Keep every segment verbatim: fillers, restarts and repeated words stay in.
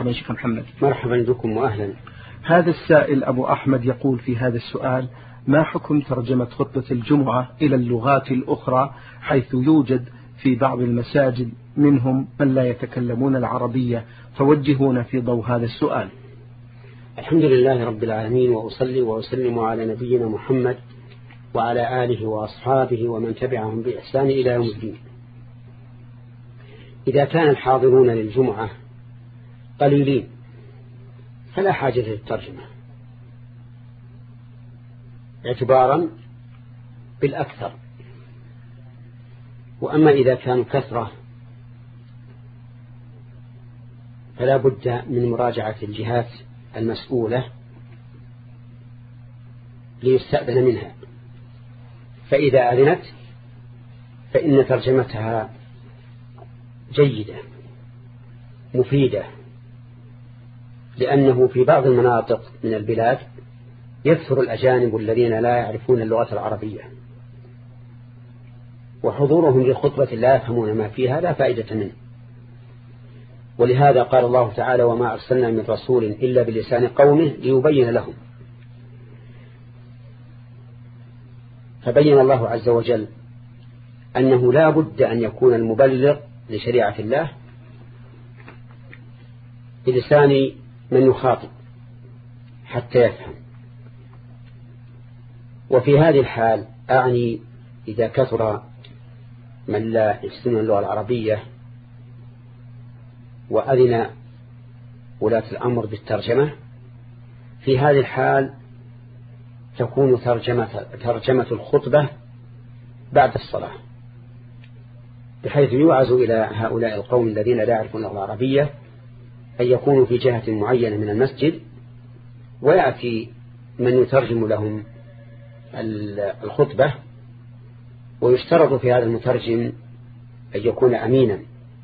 مرحبا شيخ محمد. مرحبا بكم وأهلا. هذا السائل أبو أحمد يقول في هذا السؤال: ما حكم ترجمة خطبة الجمعة إلى اللغات الأخرى، حيث يوجد في بعض المساجد منهم من لا يتكلمون العربية، فوجهونا في ضوء هذا السؤال. الحمد لله رب العالمين، وأصلي وأسلم على نبينا محمد وعلى آله وأصحابه ومن تبعهم بإحسان إلى يوم الدين. إذا كان الحاضرون للجمعة قليلين فلا حاجة للترجمة اعتبارا بالأكثر، وأما إذا كانوا كثرة فلا بد من مراجعة الجهات المسؤولة ليستأذن منها، فإذا أذنت فإن ترجمتها جيدة مفيدة، لأنه في بعض المناطق من البلاد يكثر الأجانب الذين لا يعرفون اللغة العربية، وحضورهم للخطبة لا يفهمون ما فيها لا فائدة منه. ولهذا قال الله تعالى: وما أرسلنا من رسول إلا بلسان قومه ليبين لهم. فبين الله عز وجل أنه لا بد أن يكون المبلغ لشريعة الله بلسان من يخاطب حتى يفهم. وفي هذه الحال أعني إذا كثر من لا يحسن اللغة العربية وأذن ولاة الأمر بالترجمة، في هذه الحال تكون ترجمة, ترجمة الخطبة بعد الصلاة، بحيث يوعز إلى هؤلاء القوم الذين لا يعرفون اللغة العربية أن يكونوا في جهة معينة من المسجد، ويأتي من يترجم لهم الخطبة. ويشترط في هذا المترجم أن يكون أمينا،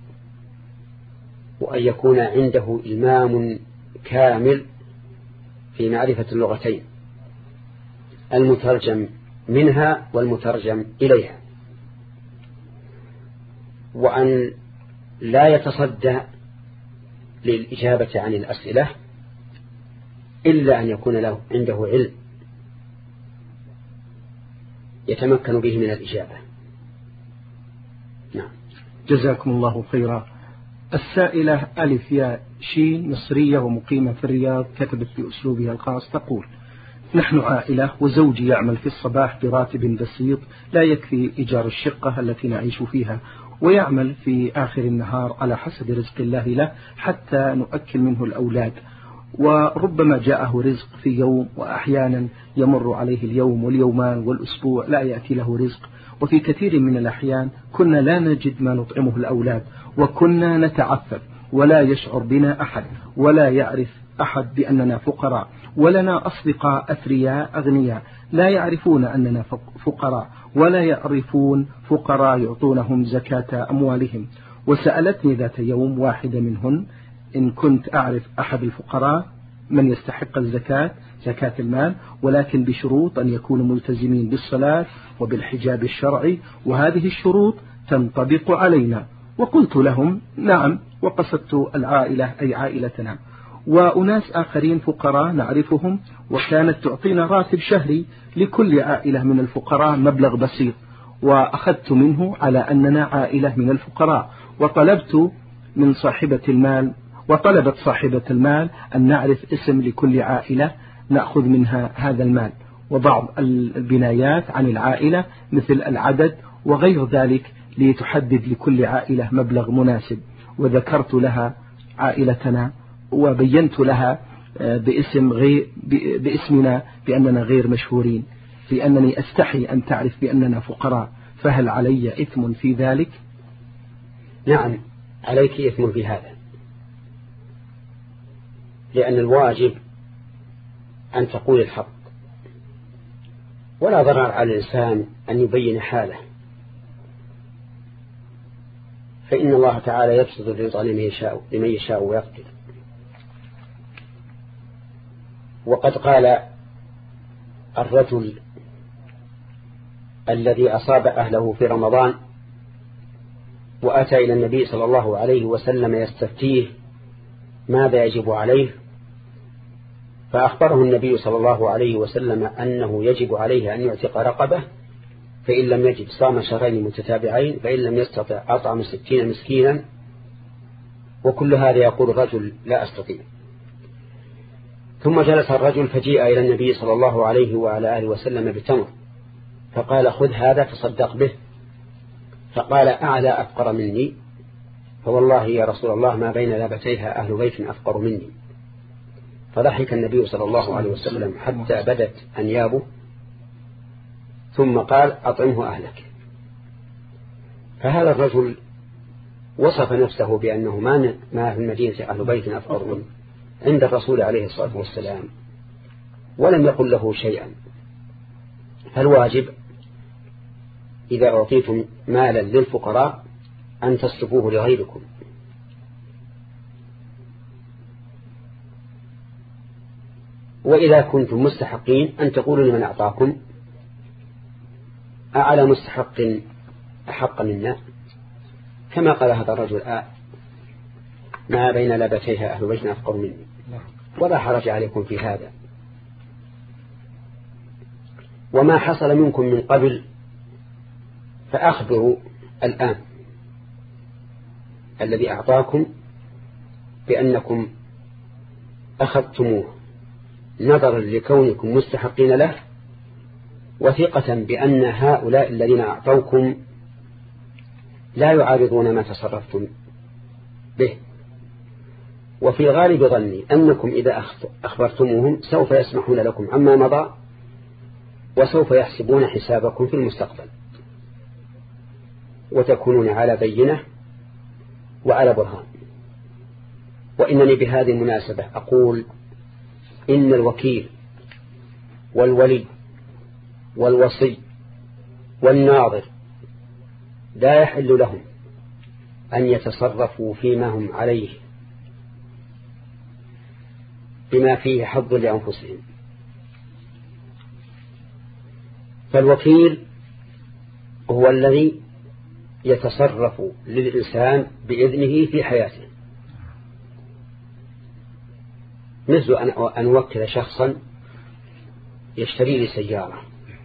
وأن يكون عنده إلمام كامل في معرفة اللغتين، المترجم منها والمترجم إليها، وأن لا يتصدى للإجابة عن الأسئلة إلا أن يكون له عنده علم يتمكن به من الإجابة. نعم. جزاكم الله خيرا. السائلة ألف يا شين مصرية ومقيمة في الرياض كتبت بأسلوبها الخاص تقول: نحن عائلة وزوجي يعمل في الصباح براتب بسيط لا يكفي إيجار الشقة التي نعيش فيها، ويعمل في آخر النهار على حسب رزق الله له حتى نؤكل منه الأولاد، وربما جاءه رزق في يوم، وأحيانا يمر عليه اليوم واليومان والأسبوع لا يأتي له رزق، وفي كثير من الأحيان كنا لا نجد ما نطعمه الأولاد، وكنا نتعفف ولا يشعر بنا أحد ولا يعرف أحد بأننا فقراء، ولنا أصدقاء أثرياء أغنياء لا يعرفون أننا فقراء ولا يعرفون فقراء يعطونهم زكاة أموالهم. وسألتني ذات يوم واحدة منهن إن كنت أعرف أحد الفقراء من يستحق الزكاة زكاة المال، ولكن بشروط أن يكونوا ملتزمين بالصلاة وبالحجاب الشرعي، وهذه الشروط تنطبق علينا. وقلت لهم نعم، وقصدت العائلة أي عائلتنا. وأناس آخرين فقراء نعرفهم، وكانت تعطينا راتب شهري لكل عائلة من الفقراء مبلغ بسيط، وأخذت منه على أننا عائلة من الفقراء، وطلبت من صاحبة المال وطلبت صاحبة المال أن نعرف اسم لكل عائلة نأخذ منها هذا المال، وبعض البنايات عن العائلة مثل العدد وغير ذلك، لتحدد لكل عائلة مبلغ مناسب. وذكرت لها عائلتنا وبينت لها باسم غير باسمنا بأننا غير مشهورين، لأنني أستحي أن تعرف بأننا فقراء، فهل علي إثم في ذلك؟ نعم، عليك إثم في هذا، لأن الواجب أن تقول الحق، ولا ضرر على الإنسان أن يبين حاله، فإن الله تعالى يبسط الرزق لمن يشاء لمن يشاء ويقدر. وقد قال الرجل الذي أصاب أهله في رمضان وأتى إلى النبي صلى الله عليه وسلم يستفتيه ماذا يجب عليه، فأخبره النبي صلى الله عليه وسلم أنه يجب عليه أن يعتق رقبة، فإن لم يجد صام شهرين متتابعين، فإن لم يستطع أطعم ستين مسكينا. وكل هذا يقول الرجل لا أستطيع. ثم جلس الرجل فجيء إلى النبي صلى الله عليه وعلى آله وسلم بتمر، فقال خذ هذا تصدق به. فقال أعلى أفقر مني؟ فوالله يا رسول الله ما بين لابتيها أهل بيت أفقر مني. فضحك النبي صلى الله عليه وسلم حتى بدت أنيابه، ثم قال أطعمه أهلك. فهذا الرجل وصف نفسه بأنه ما في المدينة أهل بيت أفقر منه عند الرسول عليه الصلاة والسلام، ولم يقل له شيئا. فالواجب إذا أعطيتم مالا للفقراء أن تصرفوه لغيركم. وإذا كنتم مستحقين أن تقولوا لمن أعطاكم أعلى مستحق أحق منا، كما قال هذا الرجل آه ما بين لابتيها أهل بيت أفقر مني، ولا حرج عليكم في هذا. وما حصل منكم من قبل فأخبروا الآن الذي أعطاكم بأنكم أخذتموه نظرا لكونكم مستحقين له، وثقة بأن هؤلاء الذين أعطوكم لا يعارضون ما تصرفتم به. وفي غالب ظني أنكم إذا أخبرتموهم سوف يسمحون لكم عما مضى، وسوف يحسبون حسابكم في المستقبل، وتكونون على بينة وعلى برهان. وإنني بهذه المناسبة أقول إن الوكيل والولي والوصي والناظر لا يحل لهم أن يتصرفوا فيما هم عليه بما فيه حظ لأنفسهم. فالوكيل هو الذي يتصرف للإنسان بإذنه في حياته، مثل أن أوكل شخصا يشتري لي سيارة،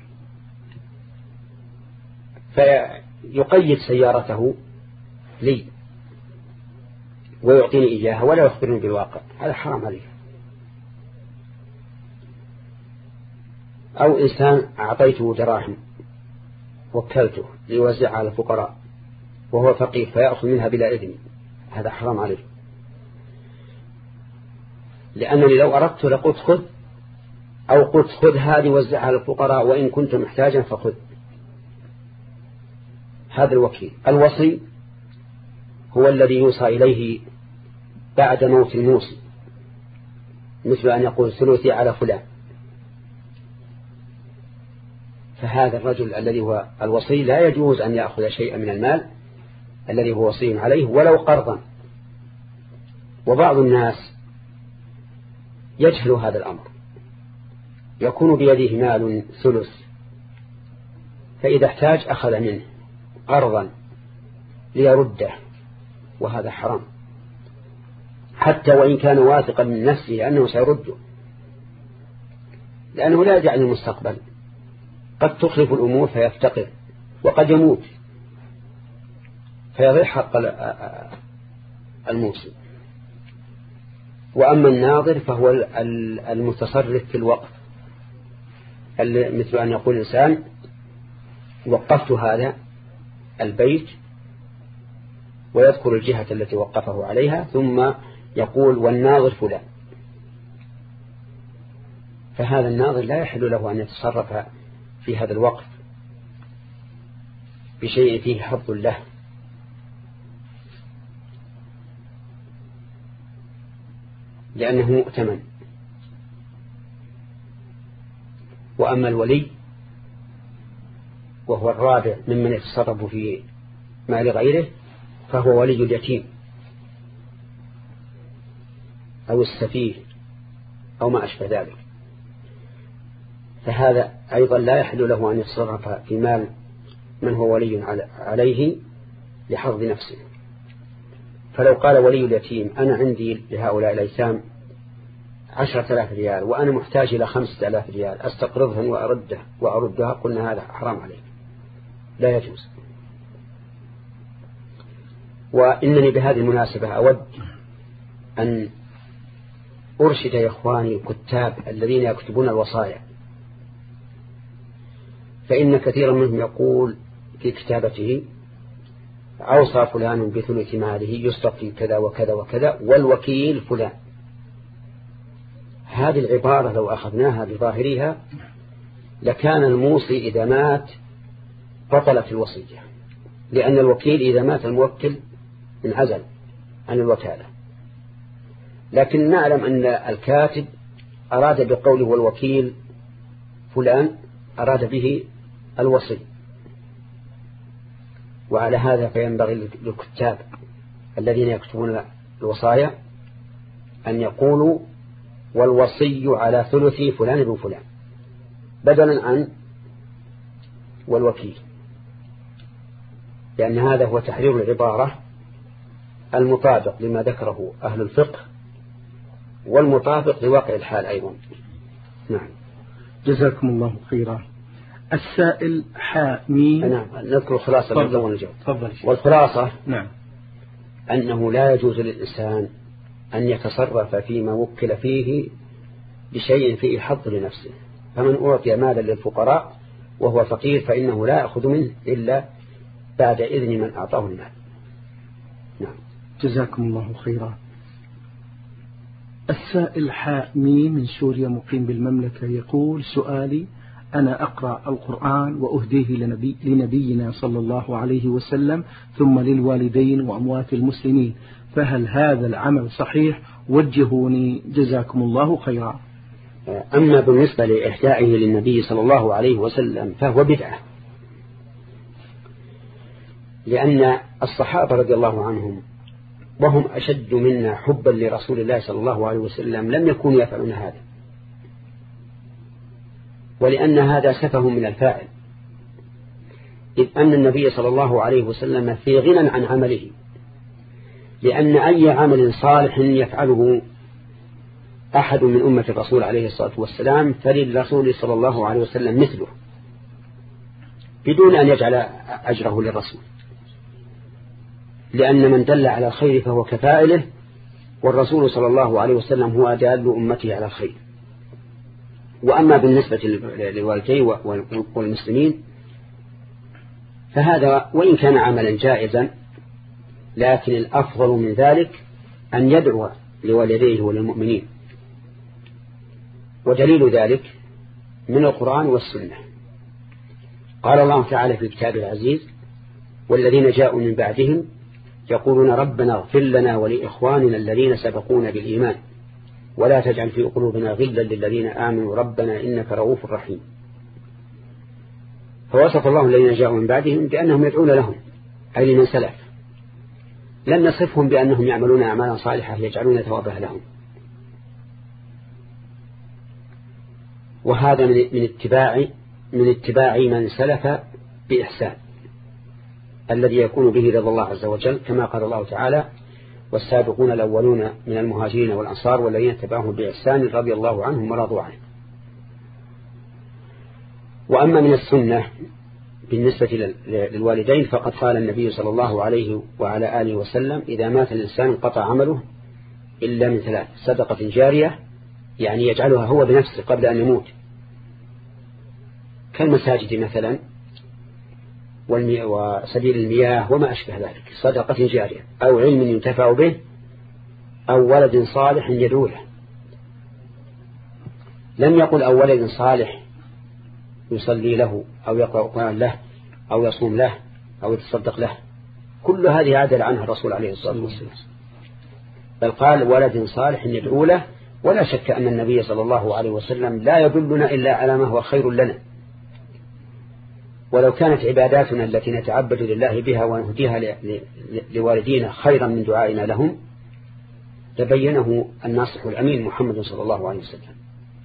فيقيد سيارته لي ويعطيني إياها ولا يخبرني بالواقع، هذا حرام عليه. أو إنسان أعطيته دراهم وكلته ليوزعها على الفقراء وهو فقير فيأخذ منها بلا إذن، هذا حرام عليه، لأنني لو أردت لقلت خذ، أو قلت خذ هذه وزعها على الفقراء وإن كنت محتاجا فخذ. هذا الوكيل. الوصي هو الذي يوصى إليه بعد موت الموصي، مثل أن يقول ثلثي على فلان. فهذا الرجل الذي هو الوصي لا يجوز أن يأخذ شيئا من المال الذي هو وصي عليه ولو قرضا. وبعض الناس يجهل هذا الأمر، يكون بيده مال ثلث، فإذا احتاج أخذ منه قرضا ليرده، وهذا حرام، حتى وإن كان واثقا من نفسه أنه سيرده، لأنه لا يدعي المستقبل، قد تخلف الأمور فيفتقر، وقد يموت فيضيع حق الموصي. وأما الناظر فهو المتصرف في الوقف، مثل أن يقول الإنسان وقفت هذا البيت ويذكر الجهة التي وقفه عليها، ثم يقول والناظر فلان، فهذا الناظر لا يحل له أن يتصرف في هذا الوقف بشيء فيه حظ له، لأنه مؤتمن. وأما الولي وهو الرابع ممن يتصرف في مال غيره فهو ولي اليتيم أو السفيه أو ما أشبه ذلك، فهذا أيضا لا يحل له أن يتصرف في مال من هو ولي عليه لحظ نفسه. فلو قال ولي اليتيم أنا عندي لهؤلاء الأيتام عشرة آلاف ريال وأنا محتاج إلى خمسة آلاف ريال أستقرضهم وأرده وأردها، قلنا هذا حرام عليك لا يجوز. وإنني بهذه المناسبة أود أن أرشد يا إخواني الكتاب الذين يكتبون الوصايا، فإن كثيرا منهم يقول في كتابته أوصى فلان بثلث ماله يصرف في كذا وكذا وكذا والوكيل فلان. هذه العبارة لو أخذناها بظاهرها لكان الموصي إذا مات بطلت الوصية، لأن الوكيل إذا مات الموكل انعزل عن الوكالة. لكن نعلم أن الكاتب أراد بقوله والوكيل فلان أراد به الوصي، وعلى هذا فينبغي للكتاب الذين يكتبون الوصايا أن يقولوا والوصي على ثلث فلان بن فلان بدلا عن والوكيل، لأن هذا هو تحرير العبارة المطابق لما ذكره أهل الفقه والمطابق لواقع الحال أيضا. نعم. جزاكم الله خيرا. السائل حامين. نعم. نذكر خلاصة تفضل. والخلاصة نعم أنه لا يجوز للإنسان أن يتصرف فيما وكل فيه بشيء فيه حظ لنفسه، فمن أعطي مالا للفقراء وهو فقير فإنه لا يأخذ منه إلا بعد إذن من أعطاه المال. نعم. جزاكم الله خيرا. السائل حامين من سوريا مقيم بالمملكة يقول سؤالي أنا أقرأ القرآن وأهديه لنبي لنبينا صلى الله عليه وسلم ثم للوالدين وأموات المسلمين، فهل هذا العمل صحيح؟ وجهوني جزاكم الله خيرا. أما بالنسبة لإهدائه للنبي صلى الله عليه وسلم فهو بدعة، لأن الصحابة رضي الله عنهم وهم أشد منا حبا لرسول الله صلى الله عليه وسلم لم يكونوا يفعلون هذا، ولأن هذا سفه من الفاعل، إذ أن النبي صلى الله عليه وسلم في غنى عن عمله، لأن أي عمل صالح يفعله أحد من أمة الرسول عليه الصلاة والسلام فللرسول صلى الله عليه وسلم مثله بدون أن يجعل أجره للرسول، لأن من دل على الخير فهو كفاعله، والرسول صلى الله عليه وسلم هو دال أمته على الخير. وأما بالنسبة للوالدين والمسلمين فهذا وإن كان عملا جائزا لكن الأفضل من ذلك أن يدعو لوالديه وللمؤمنين، ودليل ذلك من القرآن والسنة. قال الله تعالى في الكتاب العزيز والذين جاءوا من بعدهم يقولون ربنا اغفر لنا ولإخواننا الذين سبقونا بالإيمان ولا تجعل في قلوبنا غلا للذين آمنوا ربنا إنك رؤوف رحيم. فوصف الله الذين جاءوا من بعدهم بأنهم يدعون لهم أي لمن سلف، لم يصفهم بأنهم يعملون أعمالا صالحة يجعلون ثوابها لهم. وهذا من اتباع من اتباع من سلف بإحسان الذي يكون به رضا الله عز وجل، كما قال الله تعالى والسابقون الأولون من المهاجرين والأنصار والذين اتبعوهم بإحسان رضي الله عنهم ورضوا عنه. وأما من السنة بالنسبة للوالدين فقد قال النبي صلى الله عليه وعلى آله وسلم إذا مات الإنسان انقطع عمله إلا من ثلاث: صدقة جارية يعني يجعلها هو بنفسه قبل أن يموت كالمساجد مثلا وسبيل المياه وما أشبه ذلك، صدقة جارية، أو علم ينتفع به، أو ولد صالح يدعو له. لم يقل أو ولد صالح يصلي له أو يقرأ القرآن له أو يصوم له أو يتصدق له، كل هذه عدل عنها الرسول عليه الصلاة والسلام، بل قال ولد صالح يدعو له. ولا شك أن النبي صلى الله عليه وسلم لا يدلنا إلا على ما هو خير لنا، ولو كانت عباداتنا التي نتعبد لله بها ونهديها لوالدينا خيرا من دعائنا لهم لبينه الناصح الأمين محمد صلى الله عليه وسلم.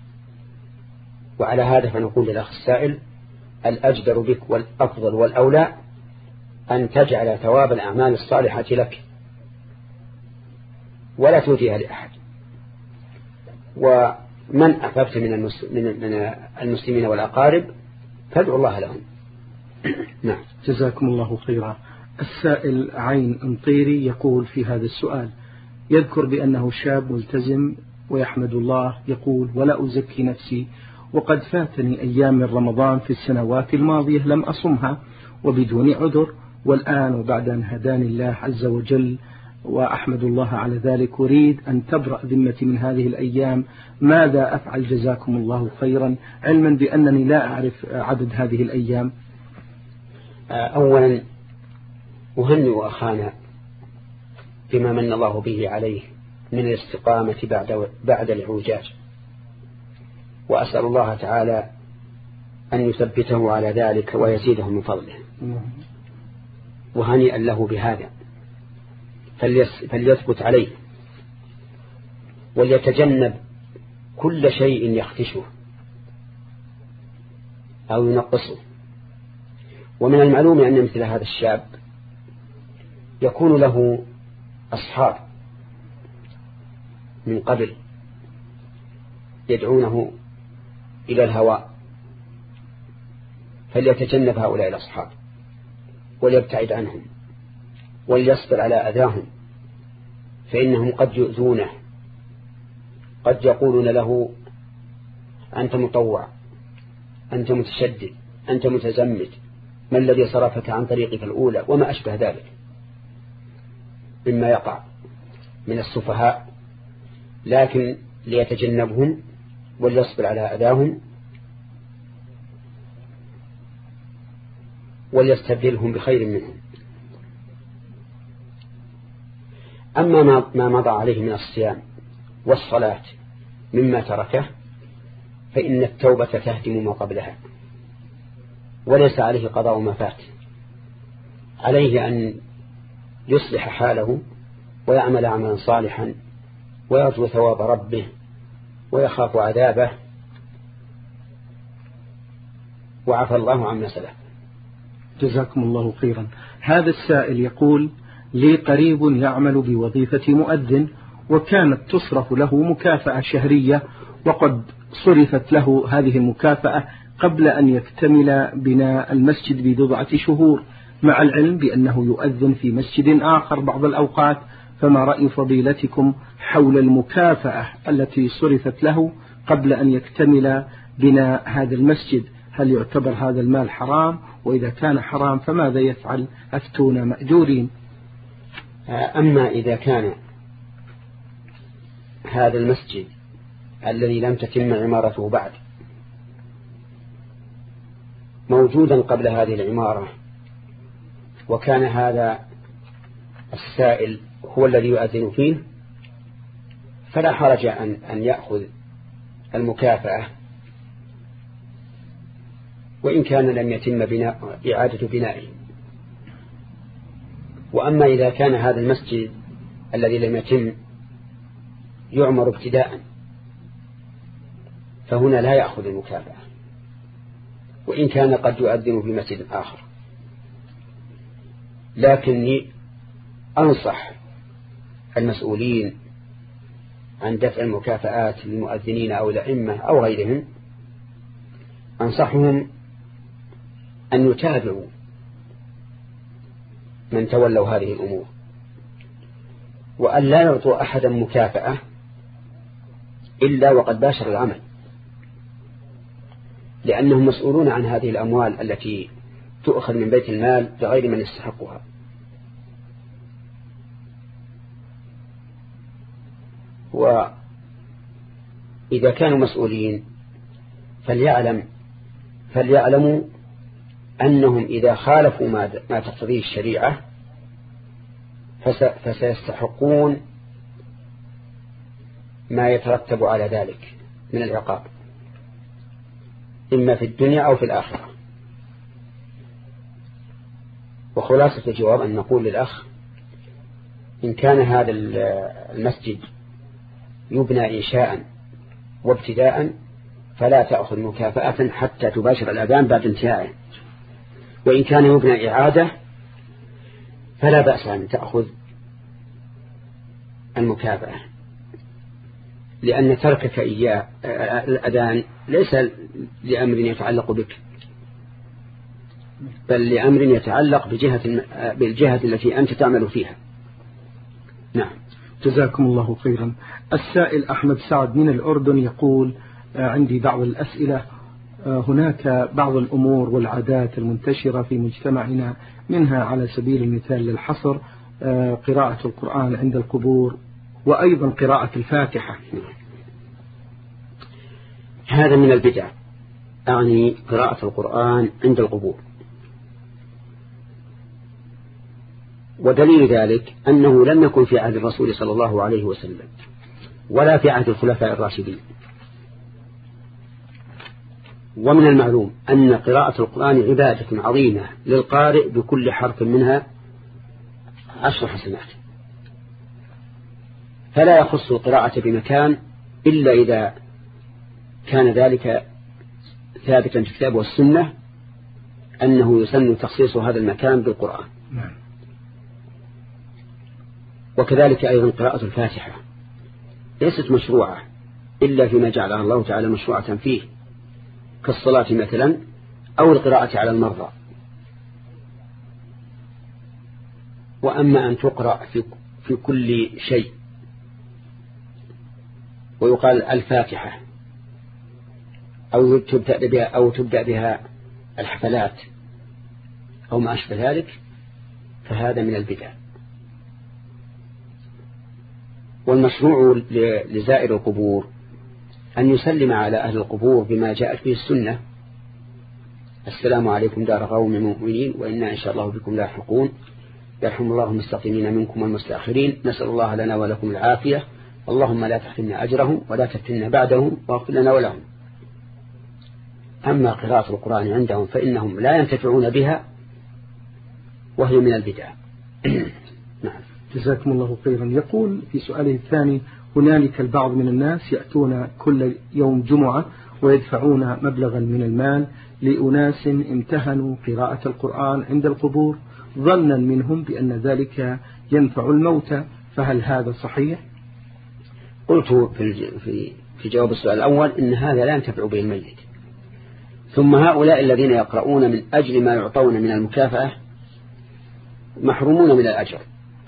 وعلى هذا فنقول للأخ السائل الأجدر بك والأفضل والأولى أن تجعل ثواب الأعمال الصالحة لك ولا توديها لأحد. ومن أحببت من من المسلمين والأقارب فادعوا الله لهم. نعم. جزاكم الله خيرا. السائل عين انطيري يقول في هذا السؤال، يذكر بأنه شاب ملتزم ويحمد الله، يقول: ولا أزكي نفسي، وقد فاتني أيام من رمضان في السنوات الماضية لم أصمها وبدون عذر، والآن وبعد أن هداني الله عز وجل وأحمد الله على ذلك أريد أن تبرأ ذمتي من هذه الأيام، ماذا أفعل جزاكم الله خيرا، علما بأنني لا أعرف عدد هذه الأيام؟ أولا أهنئ أخانا بما من الله به عليه من الاستقامة بعد بعد العوجاج، وأسأل الله تعالى أن يثبته على ذلك ويزيده من فضله، وهنيئا له بهذا، فليثبت عليه وليتجنب كل شيء يخدشه أو ينقصه. ومن المعلوم أن مثل هذا الشاب يكون له أصحاب من قبل يدعونه إلى الهواء، فليتجنب هؤلاء الأصحاب وليبتعد عنهم وليصبر على أذاهم، فإنهم قد يؤذونه، قد يقولون له: أنت مطوع، أنت متشدد، أنت متزمت، ما الذي صرفك عن طريقك الأولى، وما أشبه ذلك مما يقع من السفهاء. لكن ليتجنبهم وليصبر على أذاهم وليستبدلهم بخير منهم. أما ما مضى عليه من الصيام والصلاة مما تركه فإن التوبة تهدم ما قبلها، وليس عليه قضاء ما فات، عليه أن يصلح حاله ويعمل عملا صالحا ويرجو ثواب ربه ويخاف عذابه، وعفى الله عما سلف. جزاكم الله خيرا. هذا السائل يقول: لي قريب يعمل بوظيفة مؤذن، وكانت تصرف له مكافأة شهرية، وقد صرفت له هذه المكافأة قبل أن يكتمل بناء المسجد ببضعة شهور، مع العلم بأنه يؤذن في مسجد آخر بعض الأوقات، فما رأي فضيلتكم حول المكافأة التي صرفت له قبل أن يكتمل بناء هذا المسجد؟ هل يعتبر هذا المال حرام؟ وإذا كان حرام فماذا يفعل؟ أفتونا مأجورين. أما إذا كان هذا المسجد الذي لم تتم عمارته بعد موجودا قبل هذه العمارة، وكان هذا السائل هو الذي يؤذن فيه، فلا حرج أن, أن يأخذ المكافأة وإن كان لم يتم بناء إعادة بنائه. وأما إذا كان هذا المسجد الذي لم يتم يعمر ابتداء فهنا لا يأخذ المكافأة، وإن كان قد يؤذن في مسجد آخر. لكني أنصح المسؤولين عن دفع المكافآت للمؤذنين أو الأئمة أو غيرهم، أنصحهم أن يتابعوا من تولوا هذه الأمور، وأن لا يعطوا أحدا مكافأة إلا وقد باشر العمل، لأنهم مسؤولون عن هذه الأموال التي تؤخذ من بيت المال لغير من يستحقها. وإذا كانوا مسؤولين فليعلم فليعلموا أنهم إذا خالفوا ما ما تقتضيه الشريعة فسيستحقون ما يترتب على ذلك من العقاب، إما في الدنيا أو في الآخرة. وخلاصة الجواب أن نقول للأخ: إن كان هذا المسجد يبنى إنشاء وابتداء فلا تأخذ مكافأة حتى تباشر الأذان بعد انتهائه، وإن كان يبنى إعادة فلا بأس أن تأخذ المكافأة، لأن تركك إياه الأذان ليس لأمر يتعلق بك، بل لأمر يتعلق بجهة بالجهة التي أنت تعمل فيها. نعم. جزاكم الله خيرا. السائل أحمد سعد من الأردن يقول: عندي بعض الأسئلة. هناك بعض الأمور والعادات المنتشرة في مجتمعنا، منها على سبيل المثال للحصر قراءة القرآن عند القبور، وأيضا قراءة الفاتحة. هذا من البدع، أعني قراءة القرآن عند القبور. ودليل ذلك أنه لم يكن في عهد الرسول صلى الله عليه وسلم ولا في عهد الخلفاء الراشدين. ومن المعلوم أن قراءة القرآن عبادة عظيمة للقارئ، بكل حرف منها عشر حسنات، فلا يخص القراءة بمكان إلا إذا كان ذلك ثابتا في الكتاب والسنة أنه يسن تخصيص هذا المكان بالقرآن. وكذلك أيضا قراءة الفاتحة ليست مشروعة إلا فيما جعلها الله تعالى مشروعة فيه، كالصلاة مثلا أو القراءة على المرضى. وأما أن تقرأ في, في كل شيء ويقال الفاتحة أو تبدأ بها, أو تبدأ بها الحفلات أو ما أشبه ذلك، فهذا من البدع. والمشروع لزائر القبور أن يسلم على أهل القبور بما جاءت به السنة: السلام عليكم دار قوم مؤمنين وإنا إن شاء الله بكم لاحقون، يرحم الله المستقيمين منكم والمستأخرين، نسأل الله لنا ولكم العافية، اللهم لا تحرمنا أجرهم ولا تفتنا بعدهم واغفر لنا ولهم. أما قراءة القرآن عندهم فإنهم لا ينتفعون بها وهي من البدع. نعم. جزاكم الله خيرا. يقول في سؤاله الثاني: هنالك البعض من الناس يأتون كل يوم جمعة ويدفعون مبلغا من المال لأناس امتهنوا قراءة القرآن عند القبور ظنا منهم بأن ذلك ينفع الموتى، فهل هذا صحيح؟ قلت في في جواب السؤال الأول إن هذا لا ينتفع به الميت. ثم هؤلاء الذين يقرؤون من أجل ما يعطون من المكافأة محرومون من الأجر،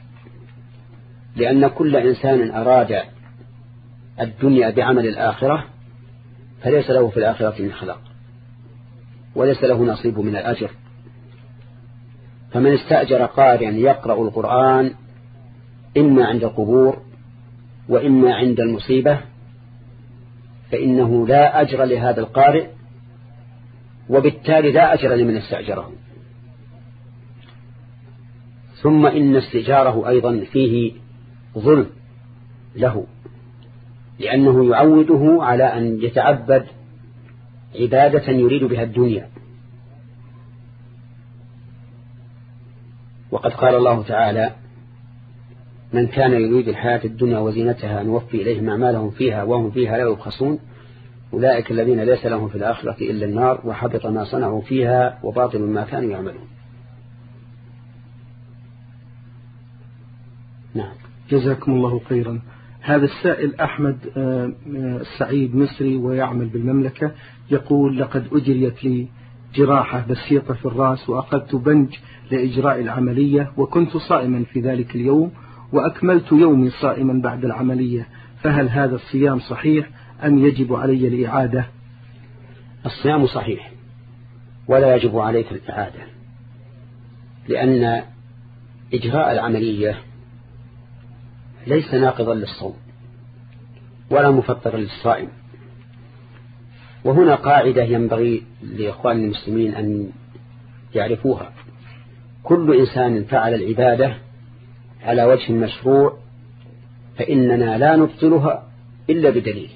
لأن كل إنسان أراد الدنيا بعمل الآخرة فليس له في الآخرة من خلاق وليس له نصيب من الأجر. فمن استأجر قارئا يقرأ القرآن إما عند القبور وإما عند المصيبة فإنه لا أجر لهذا القارئ، وبالتالي لا أجر لمن استأجره. ثم إن استئجاره أيضا فيه ظلم له، لأنه يعوده على أن يتعبد عبادة يريد بها الدنيا. وقد قال الله تعالى: من كان يريد الحياة الدنيا وزينتها نوفي إليهم أعمالهم فيها وهم فيها لا يبخسون أولئك الذين ليس لهم في الآخرة إلا النار وحبط ما صنعوا فيها وباطل ما كانوا يعملون. نعم. جزاكم الله خيرا. هذا السائل أحمد سعيد مصري ويعمل بالمملكة يقول: لقد أجريت لي جراحة بسيطة في الرأس وأخذت بنج لإجراء العملية وكنت صائما في ذلك اليوم وأكملت يومي صائما بعد العملية، فهل هذا الصيام صحيح أم يجب علي الإعادة؟ الصيام صحيح ولا يجب عليك الإعادة، لأن إجراء العملية ليس ناقضا للصوم ولا مفطرا للصائم. وهنا قاعدة ينبغي لإخوان المسلمين أن يعرفوها: كل إنسان فعل العبادة على وجه مشروع فإننا لا نبطلها إلا بدليل،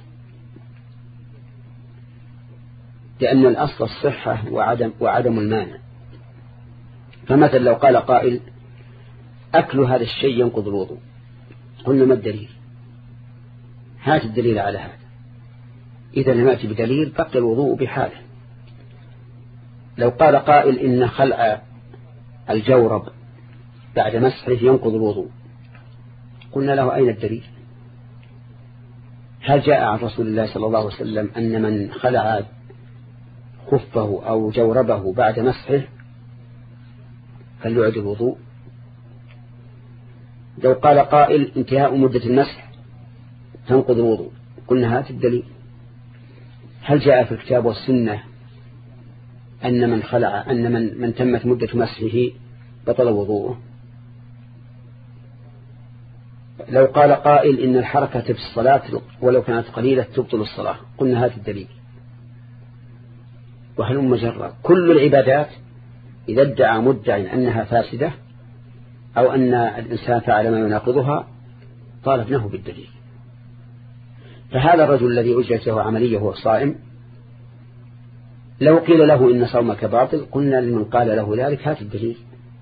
لأن الأصل الصحة وعدم, وعدم المانع. فمثلا لو قال قائل: أكل هذا الشيء ينقض الوضوء، قلنا ما الدليل؟ هات الدليل على هذا. إذا لم يأتي بدليل بقي الوضوء بحاله. لو قال قائل: إن خلع الجورب بعد مسحه ينقض الوضوء، قلنا له أين الدليل؟ هل جاء عن رسول الله صلى الله عليه وسلم أن من خلع خفه أو جوربه بعد مسحه فليعد الوضوء؟ لو قال قائل انتهاء مدة المسح تنقض الوضوء، قلنا هات الدليل. هل جاء في الكتاب والسنة أن من خلع أن من, من تمت مدة مسحه بطل وضوءه؟ لو قال قائل إن الحركة في الصلاة ولو كانت قليلة تبطل الصلاة، قلنا هات الدليل. وهل مجرد كل العبادات إذا ادعى مدعي أنها فاسدة أو أن الإنسان فعل ما يناقضها طالبناه بالدليل. فهذا الرجل الذي أجرت له عملية وهو صائم لو قيل له إن صومك باطل قلنا لمن قال له ذلك هات الدليل،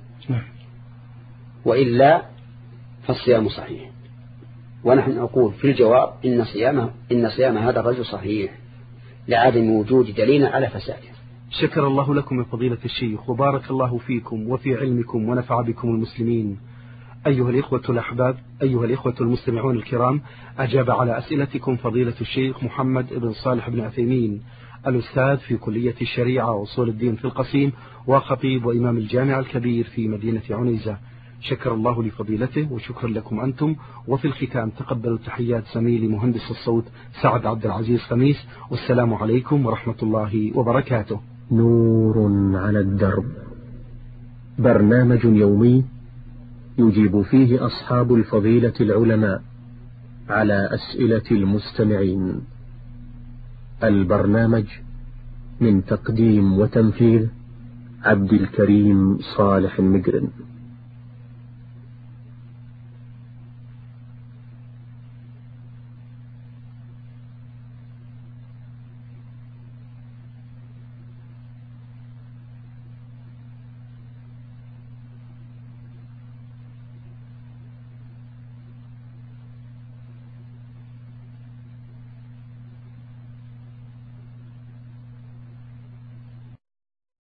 وإلا فالصيام صحيح. ونحن نقول في الجواب إن صيامه إن صيام هذا الرجل صحيح لعدم وجود دليل على فساده. شكر الله لكم يا فضيلة الشيخ وبارك الله فيكم وفي علمكم ونفع بكم المسلمين. أيها الإخوة الأحباب، أيها الإخوة المستمعون الكرام، أجاب على أسئلتكم فضيلة الشيخ محمد بن صالح بن عثيمين، الأستاذ في كلية الشريعة وأصول الدين في القصيم وخطيب وإمام الجامع الكبير في مدينة عنيزة. شكر الله لفضيلته وشكرا لكم أنتم. وفي الختام تقبلوا تحيات زميلي مهندس الصوت سعد عبد العزيز خميس، والسلام عليكم ورحمة الله وبركاته. نور على الدرب، برنامج يومي يجيب فيه أصحاب الفضيلة العلماء على أسئلة المستمعين. البرنامج من تقديم وتنفيذ عبد الكريم صالح المقرن.